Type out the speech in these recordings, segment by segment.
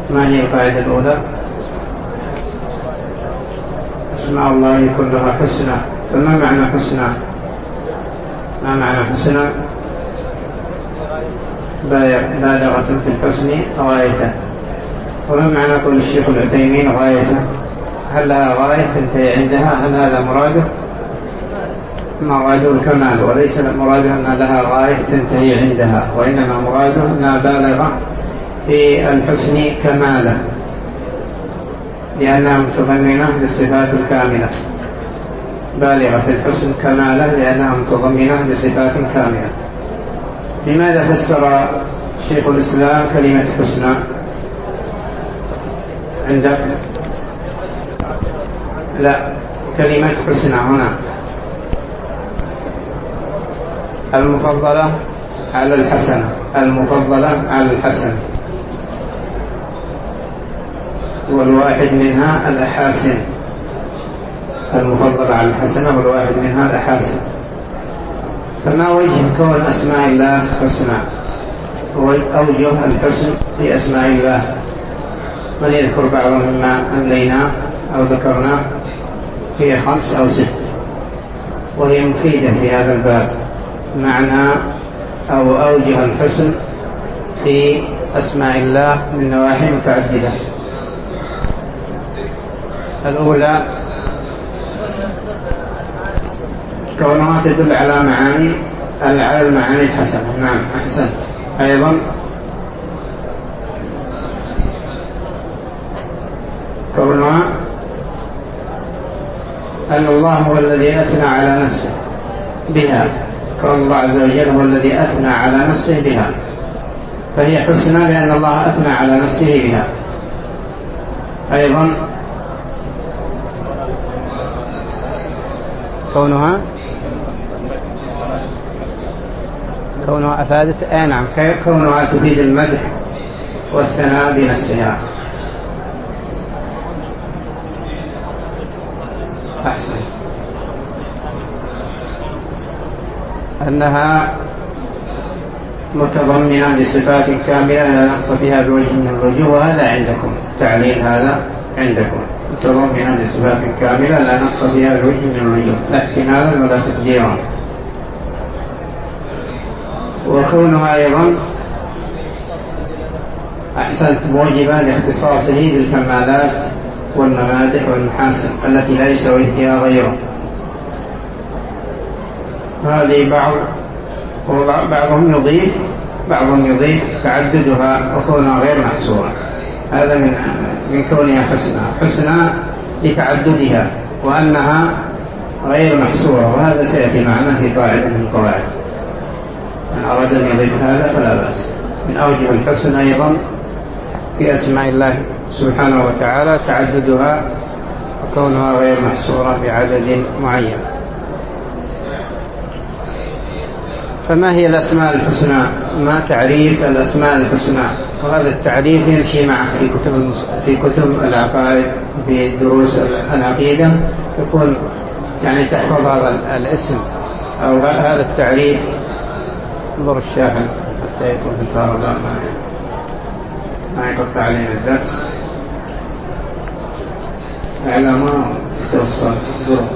ما هي القاعدة الأولى؟ أسماء الله كلها حسنى. فما معنى حسنى؟ ما معنى حسنى؟ بالغة في الحسن غايته. وما معنى قول الشيخ العثيمين غايته؟ هل لها غاية تنتهي عندها؟ هل هذا مراده؟ مراده الكمال، وليس مراده أن لها غاية تنتهي عندها، وإنما مراده أنها بالغة في الحسن كمالا، لأنها متضمنة للصفات الكاملة. بالغة في الحسن كمالا لأنها متضمنة لصفات كاملة. لماذا فسر شيخ الإسلام كلمة حسنى عندك؟ لا، كلمة حسنى هنا المفضلة على الحسنة، المفضلة على الحسنة، والواحد منها الأحاسن. المفضلة على الحسنة والواحد منها الأحاسن. فما وجه كون أسماء الله حسنى؟ أوجه الحسن في أسماء الله، من يذكر بعضا مما أمليناه أو ذكرناه؟ هي 5 أو 6، وهي مفيدة في هذا الباب. معنى أو أوجه الحسن في أسماء الله من نواحي متعددة. الأولى كونها تدل على المعاني الحسنة. نعم، أحسنت. أيضا كونها أن الله هو الذي أثنى على نفسه بها، كون الله عز وجل هو الذي أثنى على نفسه بها، فهي حسنى لأن الله أثنى على نفسه بها. أيضا كونها أفادت نعم، كونها تفيد المدح والثناء بنفسها. أحسن. أنها متضمنة لصفات كاملة لا نقص فيها بوجه من الوجوه، وهذا عندكم تعليل، هذا عندكم متضمنة لصفات كاملة لا نقص فيها بوجه من الوجوه، لا احتمالا ولا تقديرا. وكونها أيضا أحسنت موجبة لاختصاصه بالكمالات والممادح والمحاسن التي لا يسوي فيها غيره. هذه بعضهم يضيف تعددها وكونها غير محصورة، هذا من كونها حسنى لتعددها وأنها غير محصورة، وهذا سيأتي معنا في قاعدة من القواعد. من أراد أن يضيف هذا فلا بأس. من أوجه الحسن أيضا في أسماء الله سبحانه وتعالى تعددها وكونها غير محصورة بعدد معين. فما هي الأسماء الحسنى؟ ما تعريف الأسماء الحسنى؟ وهذا التعريف يمشي معك في كتب العقائد، في دروس العقيدة، تكون يعني تحفظ هذا الاسم أو هذا التعريف. انظر الشاحن حتى يكون في الكهرباء ما يقطع علينا الدرس. إعلامه يتوصل انظروا.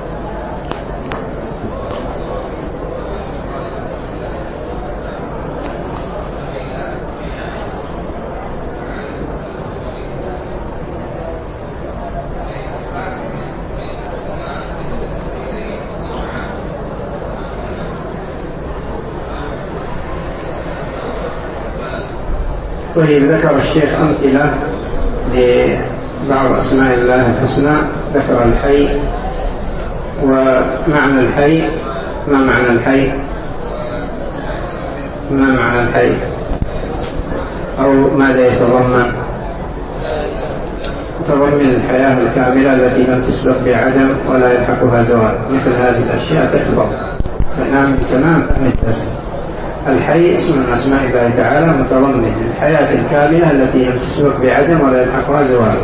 طيب، ذكر الشيخ أمثلة لبعض أسماء الله الحسنى. ذكر الحي ومعنى الحي. ما معنى الحي؟ ما معنى الحي أو ماذا يتضمن؟ يتضمن الحياة الكاملة التي لم تسبق بعدم ولا يلحقها زوال. مثل هذه الأشياء تحفظ تنام بتمام فهم الدرس. الحي اسم من أسماء الله تعالى متضمن الحياة الكاملة التي لم تسبق بعدم ولا يلحقها زوال،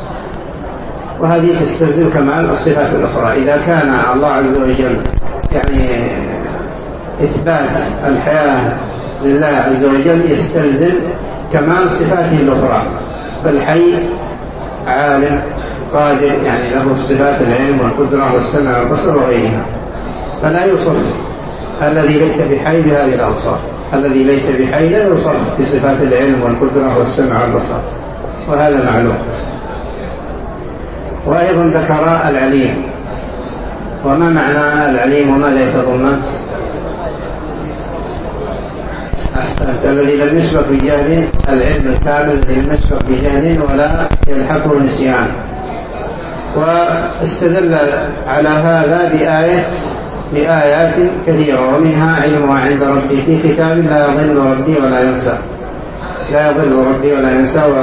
وهذه تستلزم كمال الصفات الأخرى. إذا كان الله عز وجل يعني إثبات الحياة لله عز وجل يستلزم كمال صفاته الأخرى، فالحي عالم قادر، يعني له صفات العلم والقدرة والسمع والبصر وغيرها، فلا يوصف الذي ليس بحي بهذه الأوصاف. الذي ليس بحي لا يوصف بصفات العلم والقدرة والسمع والبصر، وهذا معلوم. وأيضا ذكر العليم. وما معنى العليم وماذا يتضمن؟ أحسنت. الذي لم يسبق بجهل، العلم الكامل الذي لم يسبق بجهل ولا يلحقه نسيان. واستدل على هذا بآيات كثيرة، ومنها علمها عند ربي في كتاب لا يضل ربي ولا ينسى. لا يضل ربي ولا ينسى،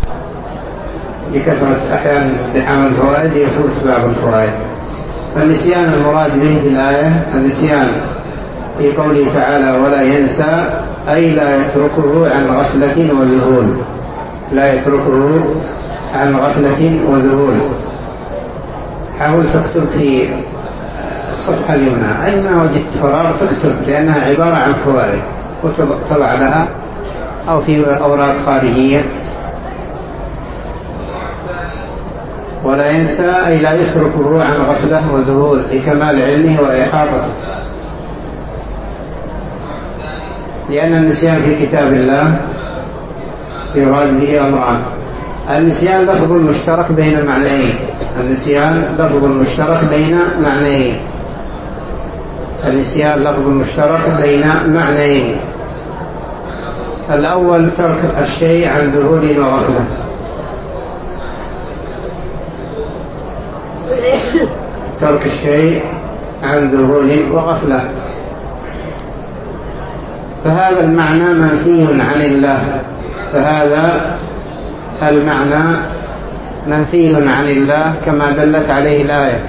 وبكثرة أحيان ازدحام الفوائد يفوت بعض الفوائد. فالنسيان المراد به في الآية النسيان في قوله تعالى ولا ينسى، أي لا يتركه عن غفلة وذهول. لا يتركه عن غفلة وذهول. حاول تكتب في الصفحة اليمنى أينما وجدت فراغ تكتب، لأنها عبارة عن فوائد وتضع لها، أو في أوراق خارجية. ولا ينسى أي لا يتركه عن غفلة وذهول لكمال علمه وإحاطته. لأن النسيان في كتاب الله يراد به أمران: النسيان لفظ مشترك بين المعنيين. النسيان لفظ مشترك بين معنيين. النسيان لفظ مشترك بين معنيين. الأول ترك الشيء عن ذهول وغفلة. ترك الشيء عن ذهول وغفلة، فهذا المعنى منفي عن الله. فهذا المعنى منفي عن الله كما دلت عليه الآية.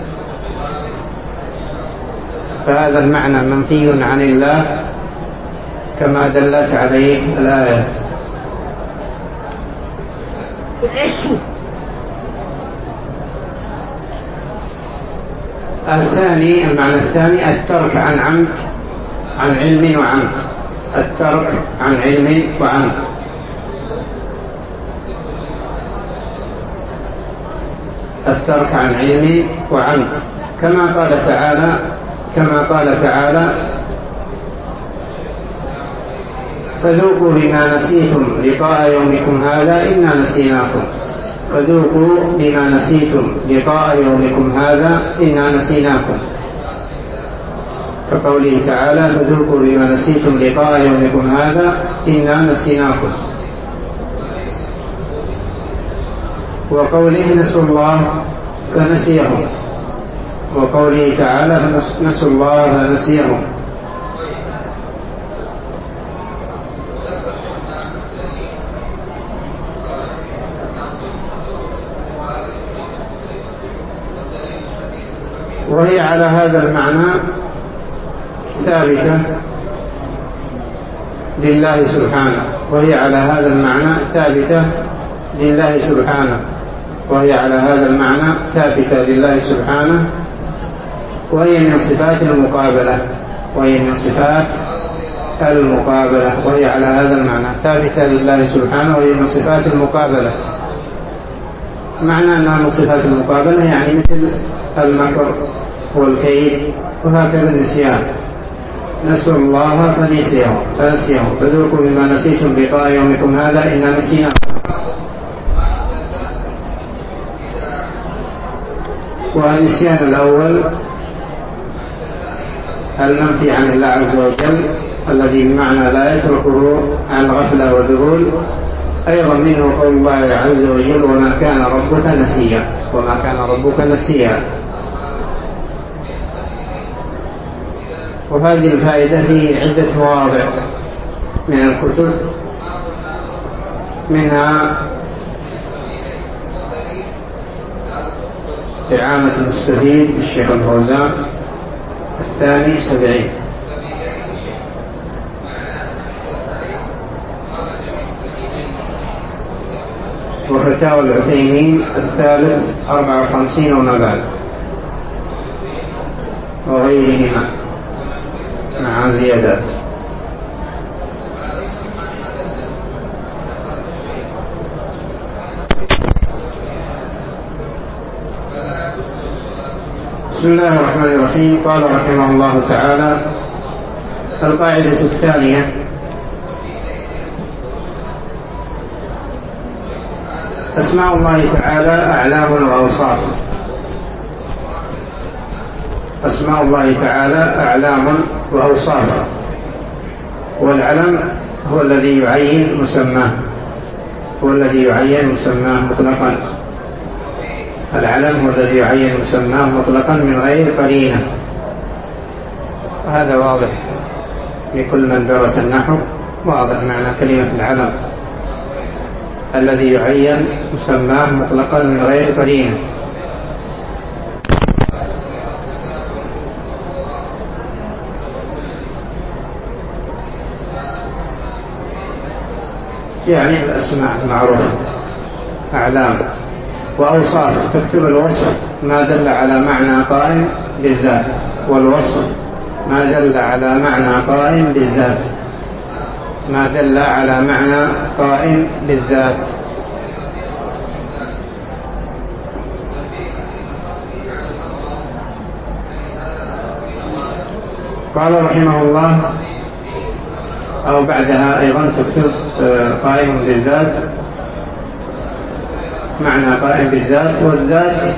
فهذا المعنى منفي عن الله كما دلت عليه الآية. الثاني، المعنى الثاني الترك عن عمد، عن علم وعمد. الترك عن علم وعمد. الترك عن علم وعمد، كما قال تعالى فذوقوا بما نسيتم لقاء يومكم هذا إنا نسيناكم. فذوقوا بما نسيتم لقاء يومكم هذا إنا نسيناكم، كقوله تعالى فذوقوا بما نسيتم لقاء يومكم هذا إنا نسيناكم. وقوله نسوا الله فنسيهم، وقوله تعالى نسوا الله فنسيهم. وهي على هذا المعنى ثابتة لله سبحانه. وهي على هذا المعنى ثابتة لله سبحانه. وهي على هذا المعنى ثابتة لله سبحانه، وهي من صفات المقابلة. وهي من صفات المقابلة. وهي على هذا المعنى ثابتة لله سبحانه، وهي من صفات المقابلة. معنى أنها من صفات المقابلة يعني مثل المكر والكيد، وهكذا النسيان. نسوا الله فنسيهم. فذوقوا بما نسيتم لقاء يومكم هذا إنا نسيناكم. والنسيان الأول المنفي عن الله عز وجل، الذي بمعنى لا يتركه عن غفلة وذهول. أيضا منه قول الله عز وجل وما كان ربك نسيا. وما كان ربك نسيا. وهذه الفائدة في عدة مواضع من الكتب، منها إعانة المستفيد للشيخ الفوزان الثاني 70، وفتاوى العثيمين الثالث 54 وما بعد، وغيرهما مع زيادات. بسم الله الرحمن الرحيم. قال رحمه الله تعالى: القاعدة الثانية: أسماء الله تعالى أعلام وأوصاف. أسماء الله تعالى أعلام وأوصاف، والعلم هو الذي يعين مسماه، هو الذي يعين مسماه مطلقا. العلم هو الذي يعين مسماه مطلقا من غير قرينة، وهذا واضح لكل من درس النحو، واضح معنى كلمة العلم، الذي يعين مسماه مطلقا من غير قرينة. يعني الأسماء المعروفة أعلام. وأوصاف تكتب الوصف ما دل على معنى قائم بالذات، والوصف ما دل على معنى قائم بالذات، ما دل على معنى قائم بالذات. قال رحمه الله: أو بعدها أيضا تكتب قائم بالذات، معنى قائم بالذات. والذات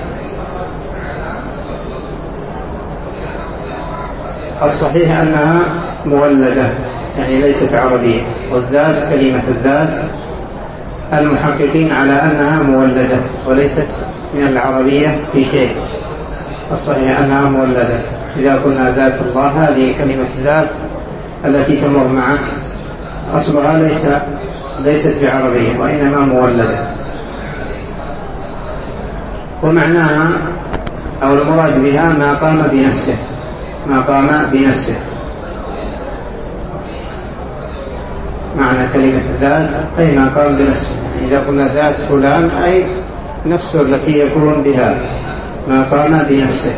الصحيح أنها مولدة، يعني ليست عربية. والذات كلمة الذات المحققين على أنها مولدة وليست من العربية في شيء. الصحيح أنها مولدة. إذا قلنا ذات الله، هذه كلمة الذات التي تمر معك أصلها ليست بعربية وإنما مولدة. ومعناها أو المراد بها ما قام بنفسه، ما قام بنفسه. معنى كلمة ذات أي ما قام بنفسه. إذا قلنا ذات فلان أي نفسه التي يكون بها، ما قام بنفسه.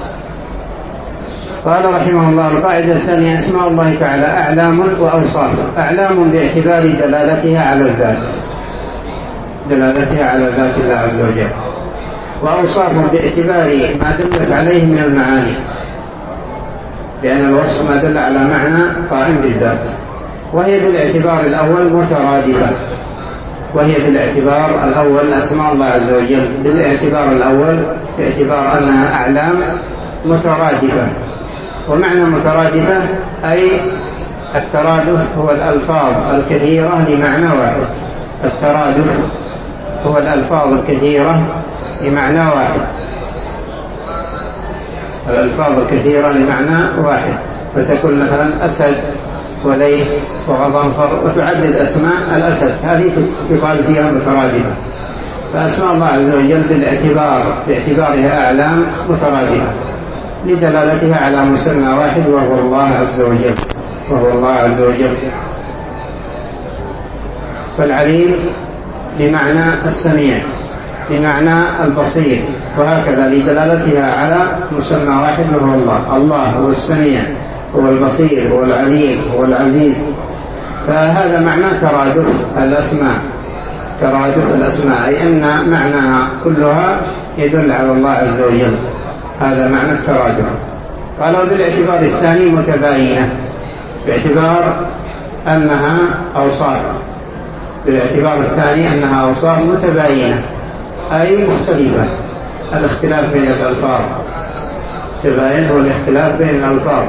قال رحمه الله: القاعدة الثانية: أسماء الله تعالى أعلام وأوصاف. أعلام باعتبار دلالتها على الذات، دلالتها على ذات الله عز وجل. وأوصاف باعتبار ما دلت عليه من المعاني، لأن الوصف ما دل على معنى قائم بالذات. وهي بالاعتبار الأول مترادفة، وهي بالاعتبار الأول أسماء الله عز وجل بالاعتبار الأول باعتبار أنها أعلام مترادفة. ومعنى مترادفة أي الترادف هو الألفاظ الكثيرة لمعنى واحد. الترادف هو الألفاظ الكثيرة لمعنى واحد، الألفاظ الكثيرة لمعنى واحد. فتكون مثلا أسد وليث وغضنفر، وتعدد أسماء الأسد، هذه يقال فيها مترادفة. فأسماء الله عز وجل باعتبارها أعلام مترادفة لدلالتها على مسمى واحد وهو الله عز وجل، وهو الله عز وجل. فالعليم بمعنى السميع، بمعنى البصير، وهكذا لدلالتها على مسمى واحد وهو الله. الله هو السميع، هو البصير، هو العليم، هو العزيز. فهذا معنى ترادف الأسماء، ترادف الأسماء، أي أن معناها كلها يدل على الله عز وجل. هذا معنى الترادف. قالوا بالاعتبار الثاني متباينة، باعتبار أنها أوصاف، بالاعتبار الثاني أنها أوصاف متباينة أي مختلفة. الاختلاف بين الألفاظ، تباين هو الاختلاف بين الألفاظ.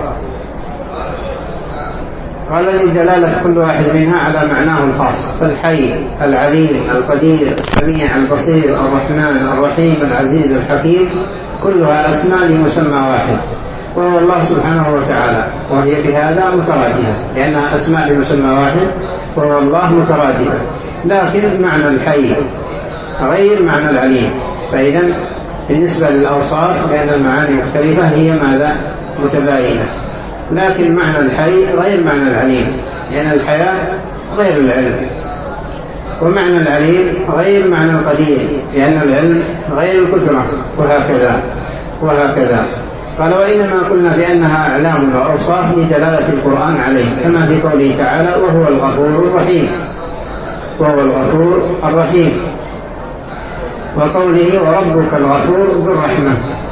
قال لدلالة كل واحد منها على معناه الخاص. فالحي، العليم، القدير، السميع، البصير، الرحمن، الرحيم، العزيز، الحكيم، كلها أسماء لمسمى واحد وهو الله سبحانه وتعالى، وهي بهذا مترادفة لأنها أسماء لمسمى واحد وهو الله مترادفة. لكن معنى الحي غير معنى العليم. فإذا بالنسبة للأوصاف لأن المعاني مختلفة هي ماذا؟ متباينة. لكن معنى الحي غير معنى العليم، لأن الحياة غير العلم. ومعنى العليم غير معنى القدير، لأن العلم غير القدرة، وهكذا. قال: وإنما قلنا بأنها أعلام وأوصاف لدلالة القرآن عليه، كما في قوله تعالى: وهو الغفور الرحيم، وهو الغفور الرحيم. وقوله: وربك الغفور ذو الرحمة،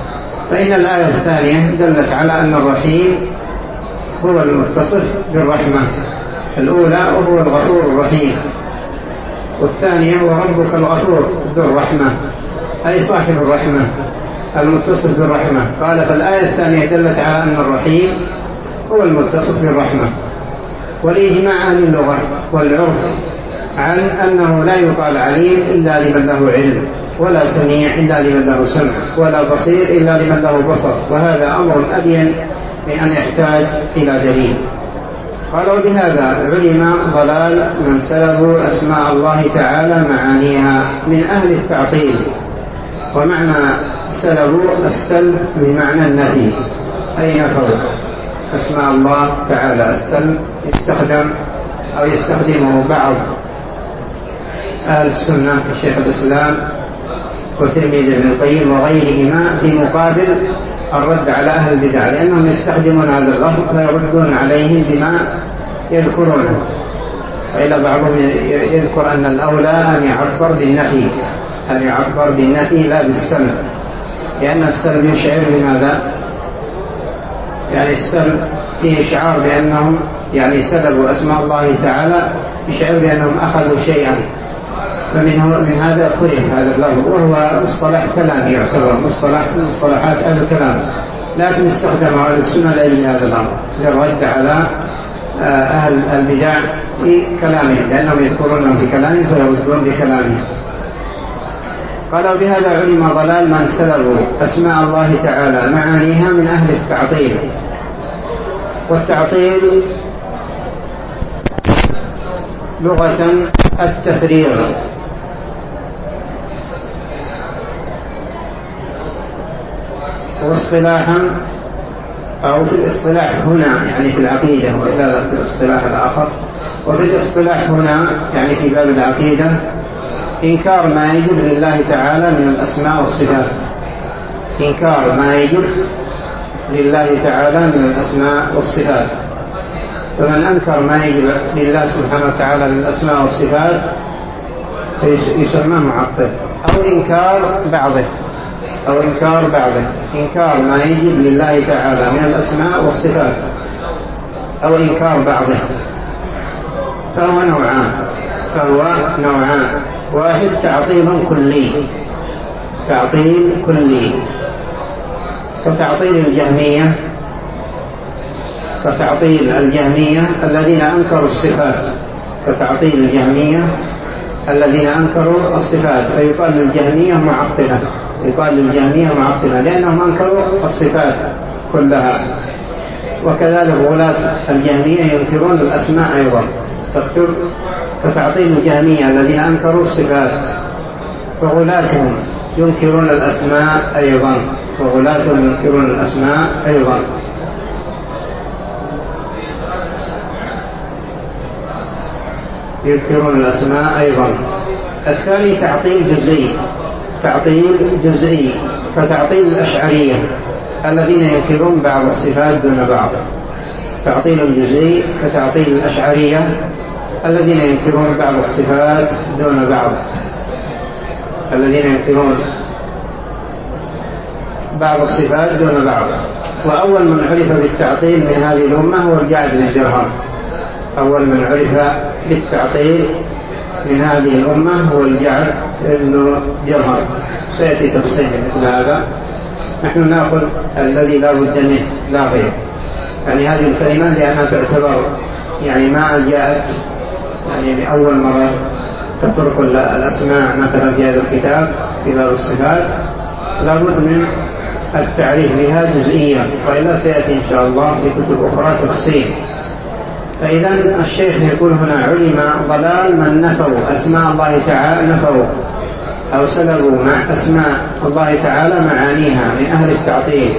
فإن الآية الثانية دلت على أن الرحيم هو المتصف بالرحمة الأولى وهو الغفور الرحيم، والثانية هو ربك الغفور ذو الرحمة أي صاحب الرحمة المتصف بالرحمة. قال فالآية الثانية دلت على أن الرحيم هو المتصف بالرحمة. والإجماع أهل اللغة والعرف عن أنه لا يقال عليم إلا لمن له علم، ولا سميع إلا لمن له سمع، ولا بصير إلا لمن له بصر، وهذا أمر أبين من أن يحتاج إلى دليل. قالوا بهذا علم ضلال من سلبوا أسماء الله تعالى معانيها من أهل التعطيل. ومعنى سلبوا السلب بمعنى النفي، أي نفوا أسماء الله تعالى. السلب يستخدم أو يستخدمه بعض أهل السنة كشيخ الإسلام وتلميذ ابن القيم وغيرهما في مقابل الرد على أهل البدع، لأنهم يستخدمون هذا اللفظ فيردون عليهم بما يذكرونه. وإلى بعضهم يذكر أن الأولى أن يعبر بالنفي، أن يعبر بالنفي لا بالسلب، لأن السلب يشعر بماذا؟ يعني السلب فيه إشعار بأنهم يعني سلبوا أسماء الله تعالى، يشعر بأنهم أخذوا شيئا، فمن هذا قرب هذا اللفظ، وهو مصطلح كلامي يعتبر مصطلح من مصطلحات أهل الكلام، لكن استخدم أهل السنة لأجل هذا الأمر للرد على أهل البدع في كلامهم، لأنهم يذكرونهم في كلامهم فيردون بكلامهم. قالوا بهذا علم ضلال من سلبوا أسماء الله تعالى معانيها من أهل التعطيل. والتعطيل لغة التفريغ، واصطلاحا أو في الاصطلاح هنا يعني في العقيدة، وإلا في الاصطلاح الآخر. وفي الاصطلاح هنا يعني في باب العقيدة إنكار ما يجب لله تعالى من الأسماء والصفات، إنكار ما يجب لله تعالى من الأسماء والصفات. فمن أنكر ما يجب لله سبحانه وتعالى من الأسماء والصفات يسمى معطل، أو إنكار بعضه، أو إنكار بعضه، إنكار ما يجب لله تعالى من الأسماء والصفات أو إنكار بعضه. فهو نوعان. واحد تعطيل كلي، تعطيل كلي كتعطيل الجهمية الذين أنكروا الصفات، كتعطيل الجهمية الذين أنكروا الصفات، فيقال للجهمية معطلة، يقال للجهمية معطلة لأنهم أنكروا الصفات كلها. وكذلك غلاة الجهمية ينكرون الأسماء أيضا، تكتب كتعطيل الجهمية الذين أنكروا الصفات، وغلاتهم ينكرون الأسماء أيضا، وغلاتهم ينكرون الأسماء أيضا. ينكرون الأسماء أيضا. الثاني تعطيل جزئي كتعطيل الأشعرية الذين ينكرون بعض الصفات دون بعض، تعطيل جزئي كتعطيل الأشعرية الذين ينكرون بعض الصفات دون بعض، الذين ينكرون بعض الصفات دون بعض. وأول من عرف بالتعطيل من هذه الأمة هو الجعد بن درهم، أول من عرف بالتعطيل من هذه الأمة هو الجعد بن درهم. سيأتي تفصيل مثل هذا، نحن نأخذ الذي لا بد منه لا غير، يعني هذه الكلمة لأنها تعتبر يعني ما جاءت يعني لأول مرة تطرق الأسماء مثلا في هذا الكتاب في باب الصفات، لا بد من التعريف بها جزئيا، وإلا سيأتي إن شاء الله في كتب أخرى تفصيل. فإذا الشيخ يقول هنا علم ضلال من نفوا أسماء الله تعالى، نفوا أو سلبوا مع أسماء الله تعالى معانيها من أهل التعطيل،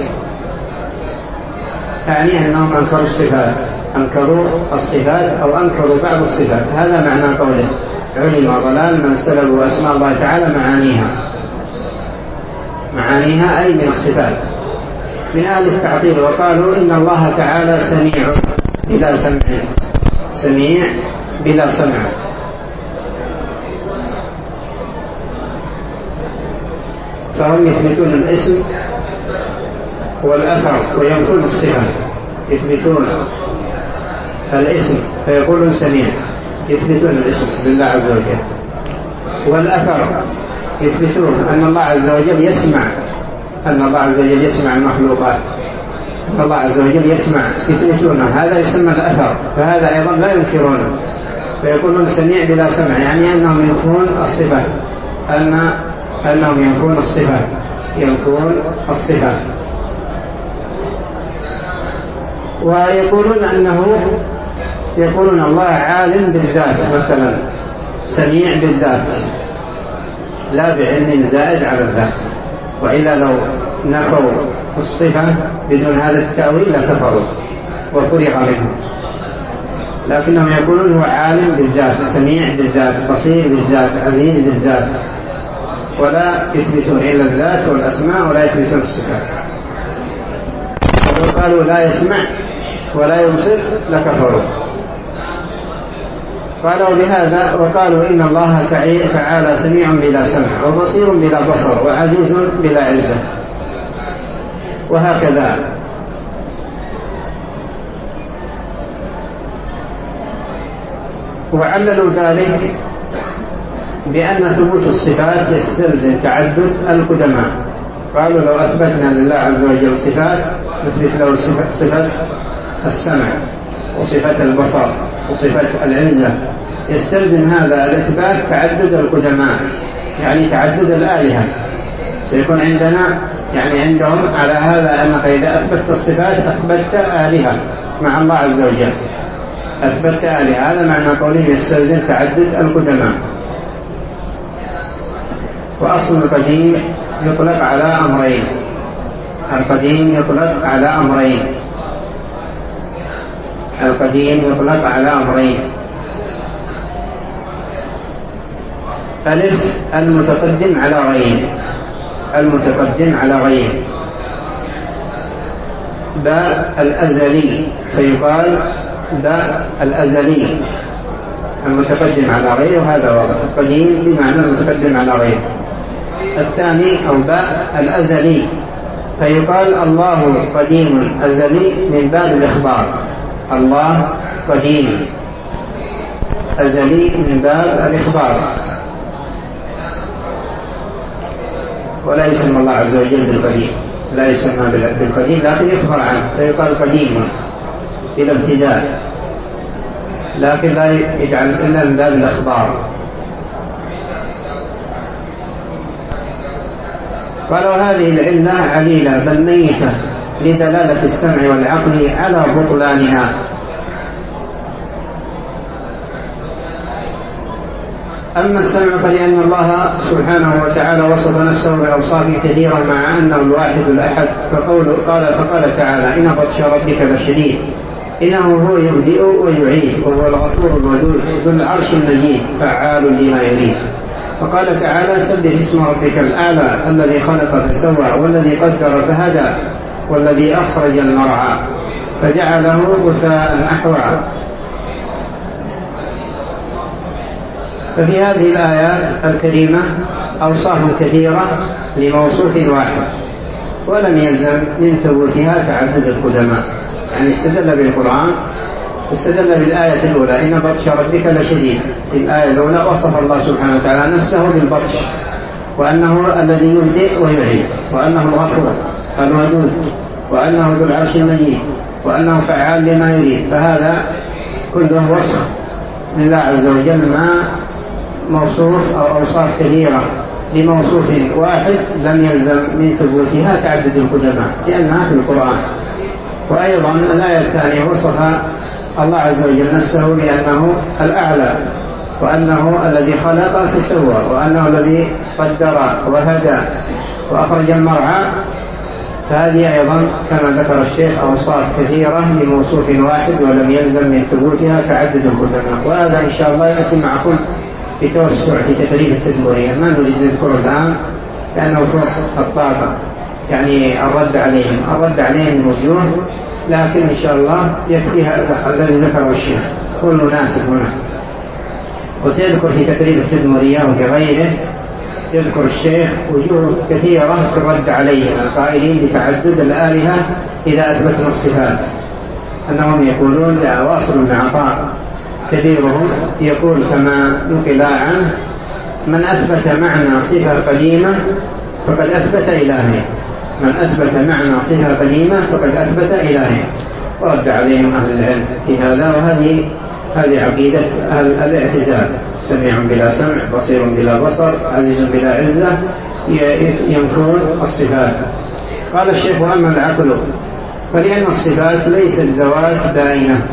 يعني أنهم أنكروا الصفات، أنكروا الصفات أو أنكروا بعض الصفات. هذا معنى قوله علم ضلال من سلبوا أسماء الله تعالى معانيها أي من الصفات من أهل التعطيل. وقالوا إن الله تعالى سميع بلا سمع، سميع بلا سمع. فهم يثبتون الاسم والأثر وينفون الصفة، يثبتون الاسم فيقولون سميع، يثبتون الاسم لله عز وجل. والأثر يثبتون أن الله عز وجل يسمع، أن الله عز وجل يسمع المخلوقات، أن الله عز وجل يسمع، يثبتونه، هذا يسمى الأثر، فهذا أيضا لا ينكرونه، فيقولون سميع بلا سمع، يعني أنهم ينفون الصفة، أنهم ينفون الصفة، ينفون الصفة. ويقولون يقولون الله عالم بالذات، مثلا سميع بالذات لا بعلم زائد على الذات، وإلا لو نفوا الصفة بدون هذا التأويل لكفروا وفرغ منهم، لكنهم يقولون هو عالم بالذات، سميع بالذات، بصير بالذات، عزيز بالذات، ولا يثبتون إلا الذات والأسماء ولا يثبتون الصفات. ولو قالوا لا يسمع ولا يبصر لكفروا. قالوا بهذا وقالوا إن الله تعالى سميع بلا سمع وبصير بلا بصر وعزيز بلا عزة، وهكذا. وعللوا ذلك بأن ثبوت الصفات يستلزم تعدد القدماء. قالوا لو أثبتنا لله عز وجل صفات نثبت له صفة السمع وصفة البصر وصفة العزة، يستلزم هذا الإثبات تعدد القدماء، يعني تعدد الآلهة. سيكون عندنا يعني عندهم على هذا أنك إذا أثبتت الصفات أثبتت آلهة مع الله عز وجل، أثبتت آلهة، هذا معنى قوله يستلزم تعدد القدماء. وأصل القديم يطلق على أمرين، القديم يطلق على أمرين، القديم يطلق على أمرين: ألف المتقدم على غير، المتقدم على غير. باء الأزلي، فيقال باء الأزلي المتقدم على غير، وهذا واضح، القديم بمعنى المتقدم على غير. الثاني أو باء الأزلي، فيقال الله قديم أزلي من باب الإخبار، الله قديم أزلي من باب الإخبار، ولا يسمى الله عز وجل بالقديم، لا يسمى بالقديم، لكن يخبر عنه فيقال قديم إلى ابتداء، لكن لا يجعل إلا من باب الإخبار. قالوا هذه العلة عليلة بل ميتة لدلالة السمع والعقل على بطلانها. أما السمع فلأن الله سبحانه وتعالى وصف نفسه بأوصاف كثيرة مع أنه الواحد الأحد، فقال تعالى إن بطش ربك لشديد إنه هو يبدئ ويعيد وهو الغفور الودود ذو العرش المجيد فعال لما يريد. فقال تعالى سبح اسم ربك الأعلى الذي خلق فسوى والذي قدر فهدى والذي أخرج المرعى فجعله غثاء أحوى. ففي هذه الآيات الكريمة أوصاف كثيرة لموصوف واحد، ولم يلزم من ثبوتها تعدد القدماء، يعني استدل بالقرآن، استدل بالآية الأولى إن بطش ربك لشديد، في الآية الأولى وصف الله سبحانه وتعالى نفسه بالبطش، وأنه الذي يبدئ ويعيد، وأنه الغفور الودود، وأنه ذو العرش المجيد، وأنه فعال لما يريد. فهذا كله وصف لله عز وجل ما موصوف أو أوصاف كثيرة لموصوف واحد لم يلزم من ثبوتها تعدد القدماء لأنها في القرآن. وأيضا الآية الثانية وصف الله عز وجل نفسه بأنه الأعلى، وأنه الذي خلق فسوى، وأنه الذي قدر وهدى وأخرج المرعى. فهذه أيضا كما ذكر الشيخ أوصاف كثيرة لموصوف واحد ولم يلزم من ثبوتها تعدد القدماء. وهذا إن شاء الله يأتي معكم بتوسع في تدريب التدبرية، ما نريد نذكره الآن لأنه فوق الطاقة، يعني الرد عليهم موجود، لكن إن شاء الله يكفيها الذي ذكره الشيخ هو المناسب هنا. وسيذكر في تدريب التدبرية وفي غيره يذكر الشيخ وجوه كثيرة في الرد عليه القائلين بتعدد الآلهة إذا أثبتنا الصفات، أنهم يقولون واصل بن عطاء كبيرهم يقول كما نقل عنه: من أثبت معنى صفة قديمة فقد أثبت إلهين، من أثبت معنى صفة قديمة فقد أثبت إلهين. ورد عليهم أهل العلم في هذا، وهذه عقيدة أهل الاعتزال: سميع بلا سمع، بصير بلا بصر، عزيز بلا عزة، ينفون الصفات. قال الشيخ: وأما العقل فلأن الصفات ليست ذوات دائنة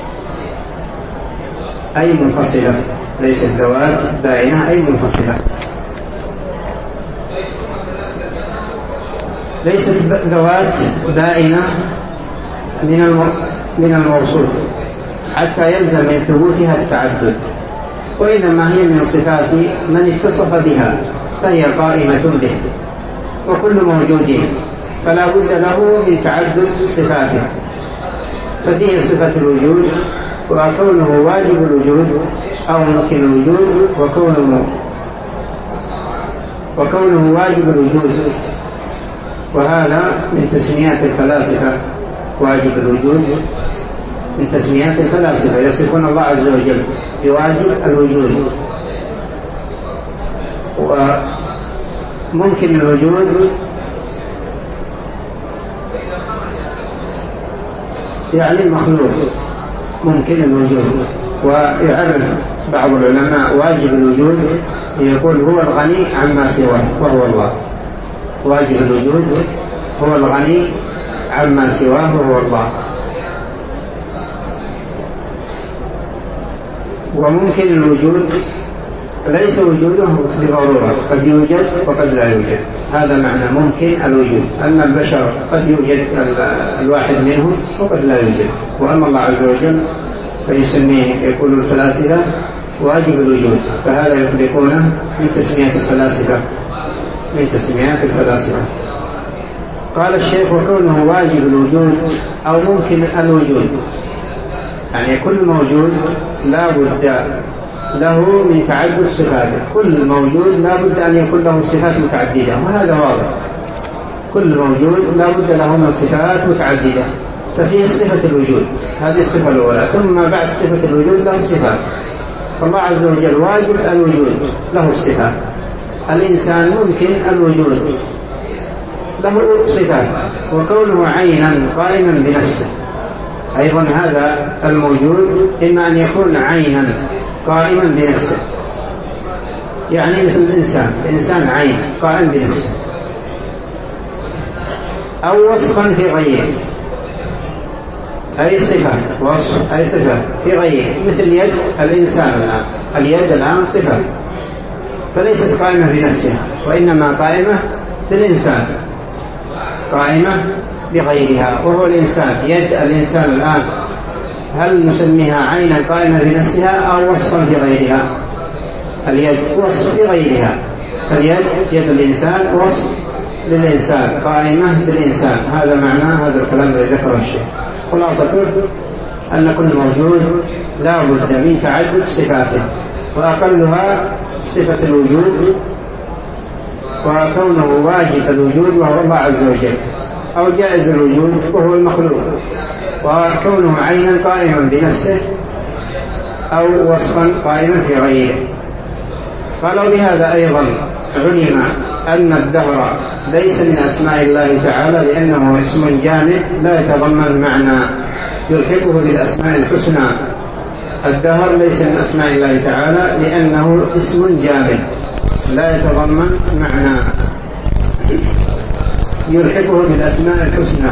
أي منفصلة، ليست ذوات دائنة أي منفصلة، ليست ذوات دائنة من الموصوف حتى يلزم من ثبوتها التعدد، وإنما هي من صفات من اتصف بها فهي قائمة به، وكل موجود فلا بد له من تعدد صفاته، ففيه صفة الوجود وكونه واجب الوجود أو ممكن الوجود، وكونه واجب الوجود، وهذا من تسميات الفلاسفة. واجب الوجود من تسميات الفلاسفة، يصفون الله عز وجل بواجب الوجود. وممكن الوجود يعني المخلوق ممكن الوجود. ويعرف بعض العلماء واجب الوجود يقول: هو الغني عما سواه وهو الله. واجب الوجود هو الغني عما سواه وهو الله. وممكن الوجود ليس وجوده بضرورة، قد يوجد وقد لا يوجد، هذا معنى ممكن الوجود. أن البشر قد يوجد الواحد منهم وقد لا يوجد، وأما الله عز وجل فيسميه، يقول الفلاسفة، واجب الوجود، فهذا يطلقونه من تسميات الفلاسفة، من تسميات الفلاسفة. قال الشيخ: وكونه واجب الوجود أو ممكن الوجود، يعني كل موجود لا بد له من تعدد صفاته، كل موجود لا بد أن يكون له صفات متعددة، وهذا واضح، كل موجود لا بد له من صفات متعددة. ففيه صفة الوجود، هذه الصفة الأولى، ثم بعد صفة الوجود له صفات. فالله عز وجل واجب الوجود له الصفات. الإنسان ممكن الوجود له صفات، وكونه عينا قائما بنفسه أيضا هذا الموجود إما أن يكون عينا قائما بنفسه، يعني مثل الإنسان عين قائم بنفسه، أو وصفا في غيره، أي صفة وصف أي صفة في غيره، مثل يد الإنسان الآن، اليد الآن صفة فليست قائمة بنفسها، وإنما قائمة بالإنسان، قائمة بغيرها وهو الإنسان. يد الإنسان الآن هل نسميها عينا قائمة بنفسها أو وصفا في غيرها؟ اليد وصف في غيرها، فاليد يد الإنسان وصف للإنسان، قائمة بالإنسان. هذا معنى هذا الكلام الذي ذكره الشيخ. خلاصة أن كل موجود لا بد من تعدد صفاته، وأقلها صفة الوجود، وكونه واجب الوجود وهو الله عز وجل، أو جائز الوجود وهو المخلوق، وكونه عينا قائما بنفسه أو وصفا قائما في غيره. قالوا بهذا أيضا علم أن الدهر ليس من أسماء الله تعالى، لأنه اسم جامد لا يتضمن معنى يلحقه بالأسماء الحسنى. الدهر ليس من أسماء الله تعالى لأنه اسم جامد لا يتضمن معنى يلحقه بالأسماء الحسنى،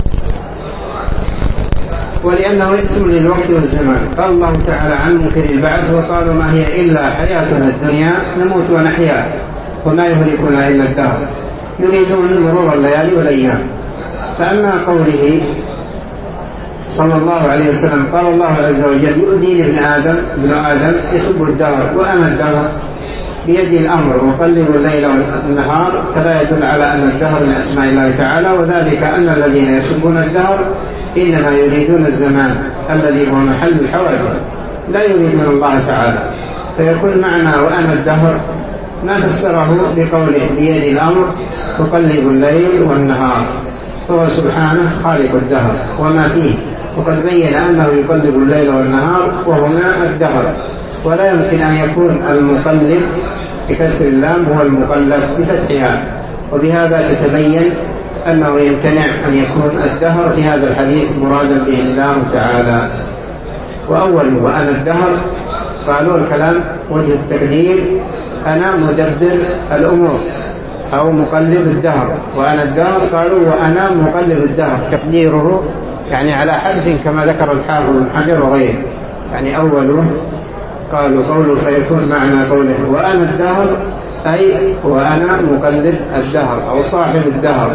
ولأنه اسم للوقت والزمان. قال الله تعالى عن منكر البعث: وقالوا ما هي إلا حياتنا الدنيا نموت ونحيا وما يهلكنا إلا الدهر، يريدون مرور الليالي والأيام. فأما قوله صلى الله عليه وسلم قال الله عز وجل: يؤذيني ابن آدم يسب الدهر وأنا الدهر بيدي الأمر وقلب الليل والنهار، فلا يدل على أن الدهر من أسماء الله تعالى، وذلك أن الذين يسبون الدهر إنما يريدون الزمان الذي هو محل الحوادث، لا يريدون الله تعالى. فيكون معنى وأنا الدهر ما فسره بقوله بيد الأمر تقلب الليل والنهار، هو سبحانه خالق الدهر وما فيه، وقد بين أنه يقلب الليل والنهار وهما الدهر، ولا يمكن أن يكون المقلب بكسر اللام هو المقلب بفتحها، وبهذا تتبين أنه يمتنع أن يكون الدهر في هذا الحديث مرادا به الله تعالى. وأول وأنا الدهر قالوا الكلام وجه التقدير أنا مدبر الأمور أو مقلب الدهر، وأنا الدهر قالوا وأنا مقلب الدهر، تقديره يعني على حذف كما ذكر الحافظ بن حجر وغيره. يعني أوله قالوا قوله فيكون معنى قوله وأنا الدهر أي وأنا مقلب الدهر أو صاحب الدهر.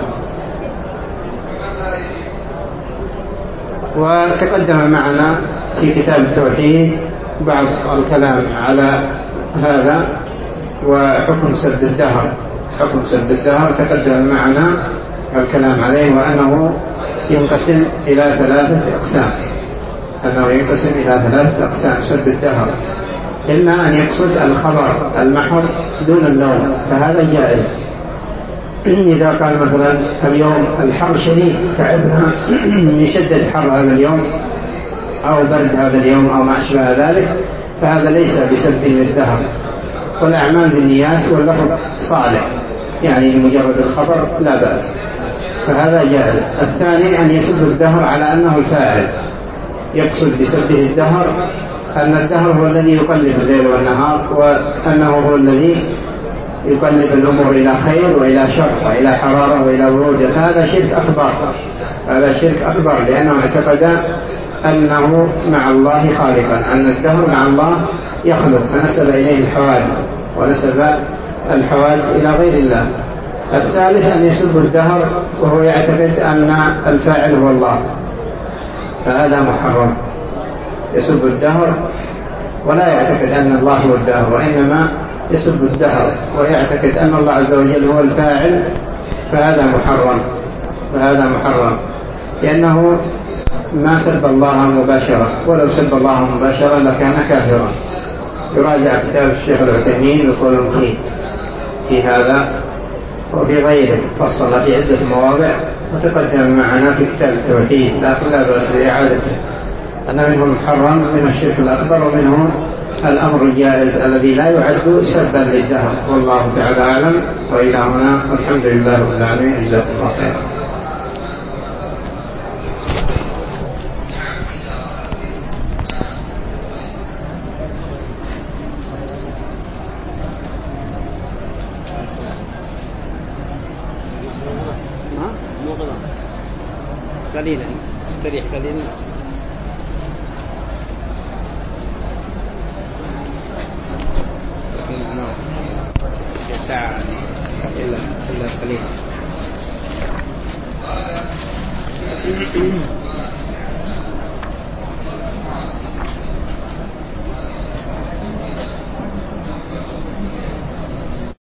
وتقدم معنا في كتاب التوحيد بعض الكلام على هذا وحكم سب الدهر. حكم سب الدهر تقدم معنا الكلام عليه، وأنه ينقسم إلى 3 أقسام. أنه ينقسم إلى 3 أقسام سب الدهر: إما أن يقصد الخبر المحض دون اللوم، فهذا جائز. إذا قال مثلا اليوم الحر شديد تعبنا من شدة حر هذا اليوم أو برد هذا اليوم أو ما أشبه ذلك، فهذا ليس بسب للدهر. والأعمال بالنيات واللفظ صالح، يعني لمجرد الخبر لا بأس، فهذا جائز. الثاني أن يسب الدهر على أنه الفاعل، يقصد بسبه الدهر أن الدهر هو الذي يقلب الليل والنهار، وأنه هو الذي يقلب الأمور إلى خير وإلى شر وإلى حرارة وإلى برودة، فهذا شرك أكبر. هذا شرك أكبر، لأنه اعتقد أنه مع الله خالقا، أن الدهر مع الله يخلق، فنسب إليه الحوادث ونسب الحوادث إلى غير الله. الثالث أن يسب الدهر وهو يعتقد أن الفاعل هو الله، فهذا محرم. يسب الدهر ولا يعتقد أن الله هو الدهر، وإنما يسب الدهر ويعتقد أن الله عز وجل هو الفاعل، فهذا محرم. فهذا محرم لأنه ما سب الله مباشرة، ولو سب الله مباشرة لكان كافرا. يراجع كتاب الشيخ العثيمين القول المفيد في هذا وفي غيره، فصل في عدة مواضع وتقدم معنا في كتاب التوحيد، لكن لا بأس بإعادته. أن منه المحرم من الشرك الأكبر، ومنه الأمر الجائز الذي لا يعد سبا للدهر. والله تعالى أعلم. وإلى هنا الحمد لله رب العالمين، جزاكم الله خيرا. قليلا استريح قليلا. ساعة إلا قليلا.